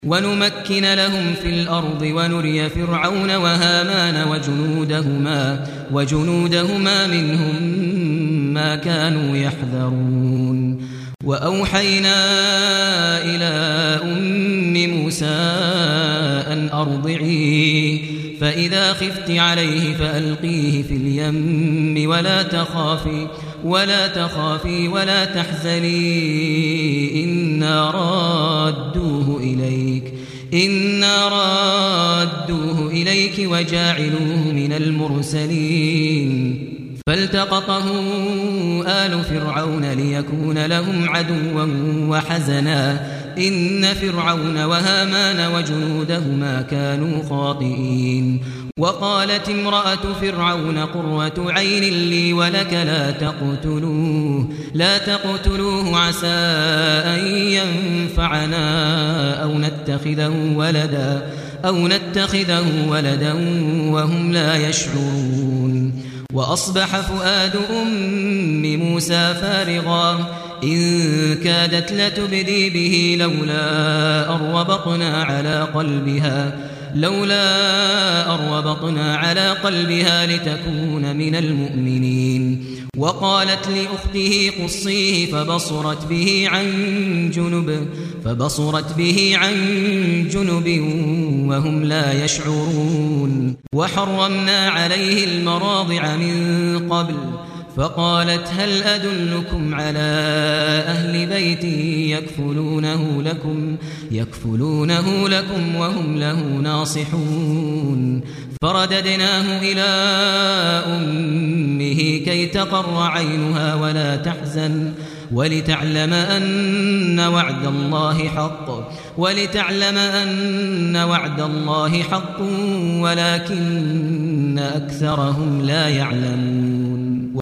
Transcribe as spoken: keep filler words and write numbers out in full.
ونمكن لهم في الأرض ونري فرعون وهامان وجنودهما, وجنودهما منهم ما كانوا يحذرون وأوحينا إلى أم موسى أن أرضعيه فإذا خفت عليه فألقيه في اليم ولا تخافي ولا تخافي ولا تحزني إنا رادوه إليك إنا رادوه إليك وجاعلوه من المرسلين فالتقطه آل فرعون ليكون لهم عدوا وحزنا إن فرعون وهامان وجنودهما كانوا خاطئين وقالت امرأة فرعون قرة عين لي ولك لا تقتلوه لا تقتلوه عسى أن ينفعنا أو نتخذه ولدا أو نتخذه ولدا وهم لا يشعرون وأصبح فؤاد أم موسى فارغا إن كادت لتبدي به لولا أربطنا على قلبها لولا أربطنا على قلبها لتكون من المؤمنين وقالت لأخته قصيه فبصرت به عن جنب فبصرت به عن جنب وهم لا يشعرون وحرمنا عليه المراضع من قبل فقالت هل أدلكم على أهل بيت يكفلونه لكم يكفلونه لكم وهم له ناصحون فرددناه إلى أمه كي تقر عينها ولا تحزن ولتعلم أن وعد الله حق ولتعلم أن وعد الله حق ولكن أكثرهم لا يعلمون